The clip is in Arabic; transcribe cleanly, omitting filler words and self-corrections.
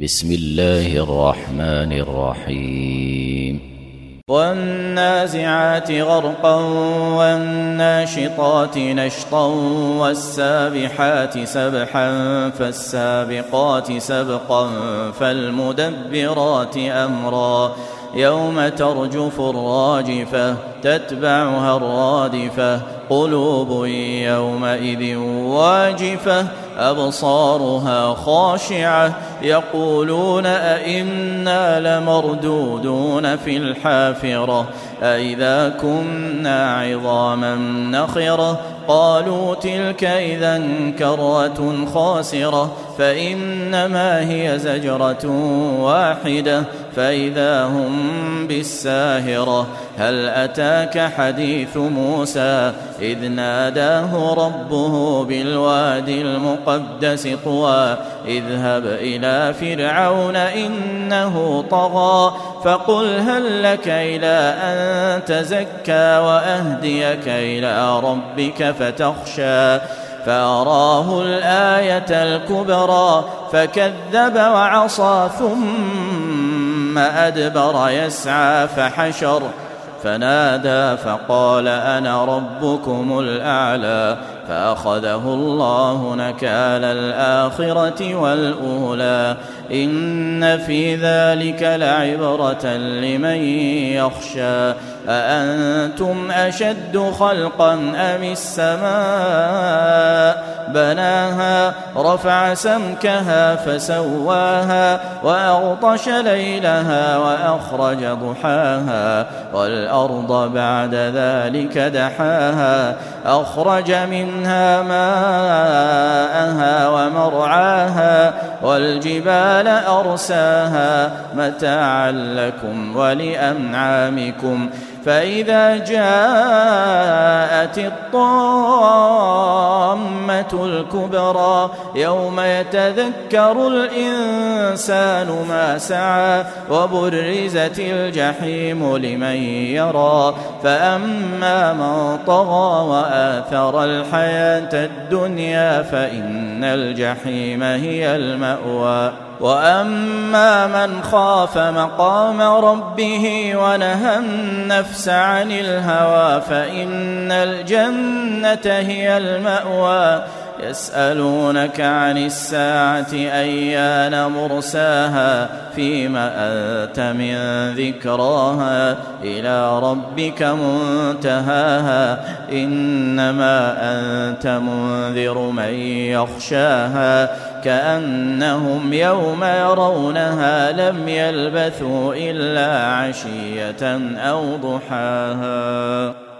بسم الله الرحمن الرحيم والنازعات غرقا والناشطات نشطا والسابحات سبحا فالسابقات سبقا فالمدبرات أمرا يوم ترجف الراجفة تتبعها الرادفة قلوب يومئذ واجفة أبصارها خاشعة يقولون أئنا لمردودون في الحافرة أئذا كنا عظاما نخرة قالوا تلك إذا كرة خاسرة فإنما هي زجرة واحدة فإذا هم بالساهرة هل أتاك حديث موسى إذ ناداه ربه بالوادي المقدس طوى اذهب إلى فرعون إنه طغى فقل هل لك إلى أن تزكى وأهديك إلى ربك فتخشى فأراه الآية الكبرى فكذب وعصى ثم أدبر يسعى فحشر فنادى فقال أنا ربكم الأعلى فأخذه الله نكال الآخرة والأولى إن في ذلك لعبرة لمن يخشى أأنتم أشد خلقا أم السماء بناها رفع سمكها فسواها وأغطش ليلها وأخرج ضحاها والأرض بعد ذلك دحاها أخرج منها ماءها ومرعاها والجبال أرساها متاعا لكم ولأنعامكم فإذا جاءت الطامة الكبرى يوم يتذكر الإنسان ما سعى وبرزت الجحيم لمن يرى فأما من طغى وآثر الحياة الدنيا فإن الجحيم هي المأوى وأما من خاف مقام ربه ونهى النفس عن الهوى فإن الجنة هي المأوى يسألونك عن الساعة أيان مرساها فيما أنت من ذكراها إلى ربك منتهاها إنما أنت منذر من يخشاها كأنهم يوم يرونها لم يلبثوا إلا عشية أو ضحاها.